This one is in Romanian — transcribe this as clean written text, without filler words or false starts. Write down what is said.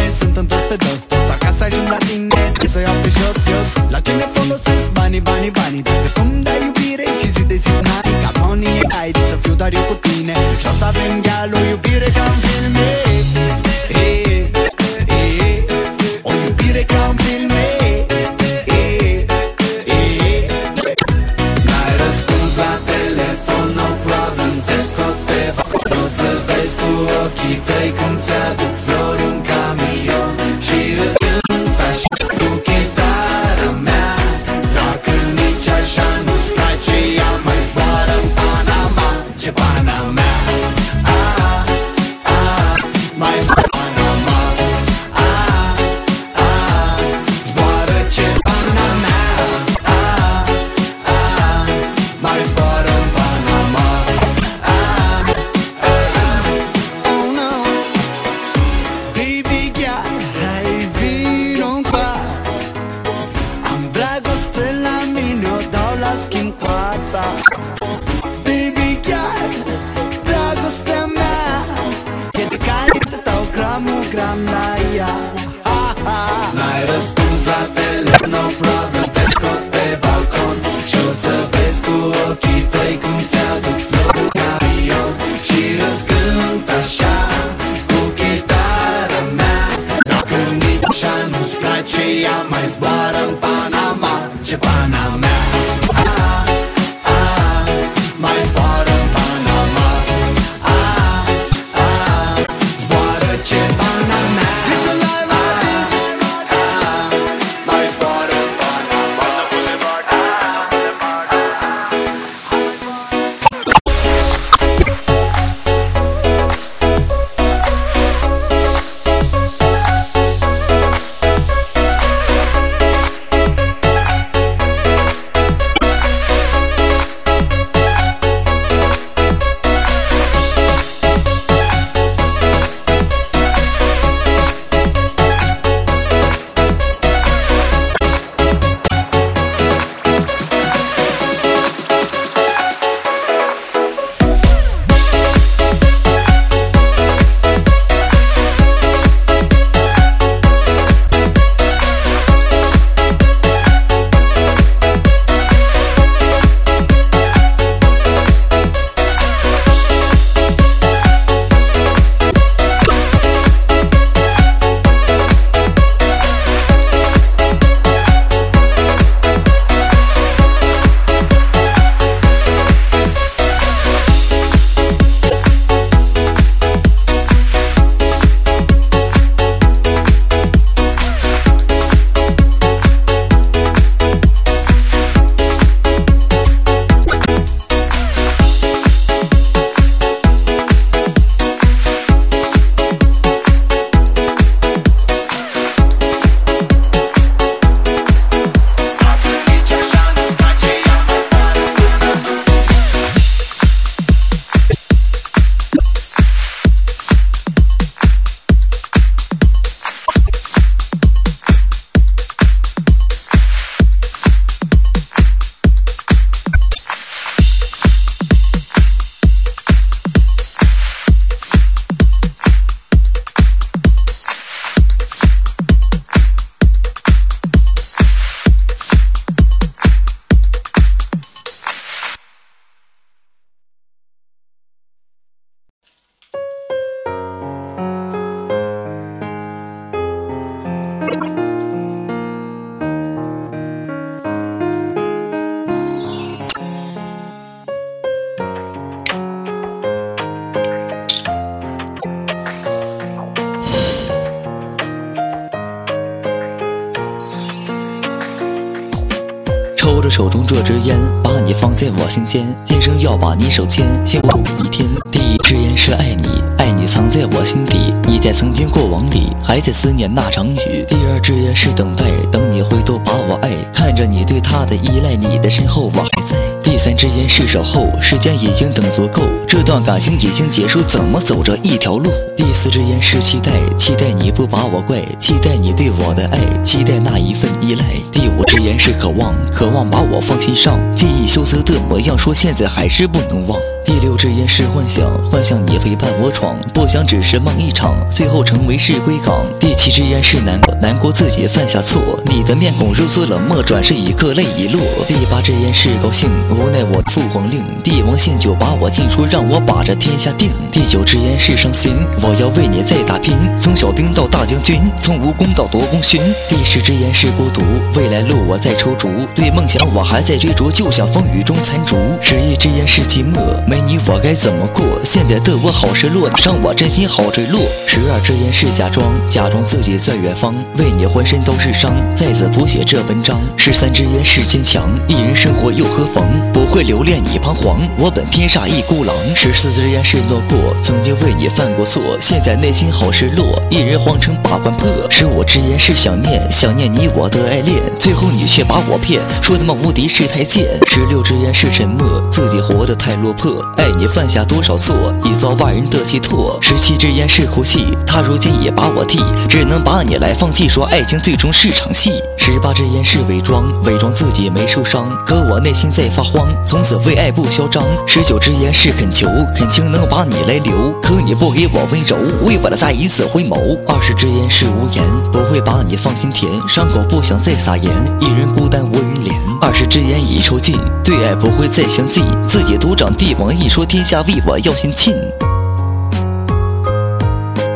sunt întors pe dos, dos. Dar ca să ajung la tine trebuie să iau pe jos, jos. La ce ne folosesc banii, banii, banii? Dacă tu-mi dai iubire și zi de zi n-ai, ca Bonnie ai să fiu doar eu cu tine. Și o să avem gheal o iubire ca în filme, o iubire ca în filme. N-ai răspuns la telefon, no problem, te scot pe balcon. Să vezi cu ochii tăi când ți-aduc flori un camion și îți cânt așa cu chitara mea. Dacă nici așa nu-ți place, ea mai zboară în Panama. Ce Panama, mai zboară în Panama. Zboară ce Panama, mai zboară în Panama. Oh no, baby girl, hai vino-ncoa. Am dragoste la mine, o dau la schimb cu a ta. Baby girl, dragostea mea e de calitate, o gram la ea. N-ai răspuns la telefon, no problem, te scot pe balcon și o să vezi cu ochii tăi cum ți-aduc flori în camion și îți cânt așa cu chitara mea. Dacă nici așa nu-ți place, ea mai zboară în Panama. Ce Panama, mai zboară în Panama. Zboară ce Panama. This a live artist. Mai zboară în Panama. 抽着手中这支烟，把你放在我心间，今生要把你手牵，幸福一天。第一支烟是爱你，爱你藏在我心底，你在曾经过往里，还在思念那场雨。第二支烟是等待，等你回头把我爱，看着你对他的依赖，你的身后我还在。第三支烟是守候，时间已经等足够，这段感情已经结束，怎么走这一条路？第四支烟是期待，期待你不把我怪，期待你对我的爱，期待那一份依赖。第五支烟是渴望，渴望把我放心上，记忆羞涩的模样，说现在还是不能忘。第六支烟是幻想，幻想你陪伴我闯， 不想只是梦一场，最后成为是归港。第7支烟是难过自己犯下错，你的面孔如此冷漠，转身一刻泪已落。第8支烟是高兴，无奈我父皇令，帝王献酒把我禁说，让我把这天下定。第9支烟是伤心，我要为你再打拼，从小兵到大将军，从无功到夺功勋。第10支烟是孤独，未来路我在踌躇，对梦想我还在追逐，就像风雨中残烛。11支烟是寂寞，没你我该怎么过？现在的我好失落，让我真心好坠落。12支烟是假装自己在远方，为你浑身都是伤，再次谱写这文章。13支烟是坚强，一人生活又何妨？不会留恋你彷徨，我本天煞一孤狼。14支烟是诺过，曾经为你犯过错，现在内心好失落，一人皇城把关破。15支烟是想念你我的爱恋，最后你却把我骗，说他妈无敌是太监。16支烟是沉默，自己活得太落魄，爱你犯下多少错，已遭万人的寄托。17支烟是哭泣，他如今也把我替，只能把你来放弃，说爱情最终是场戏。18支烟是伪装自己没受伤，可我内心在发慌，从此为爱不嚣张。19支烟是恳求，恳请能把你来留，可你不给我温柔，为我的再一次回眸。20支烟是无言，不会把你放心田，伤口不想再撒盐，一人孤单无人怜。20支烟已抽尽，对爱不会再相近，自己独掌帝王一说，天下为我要心尽。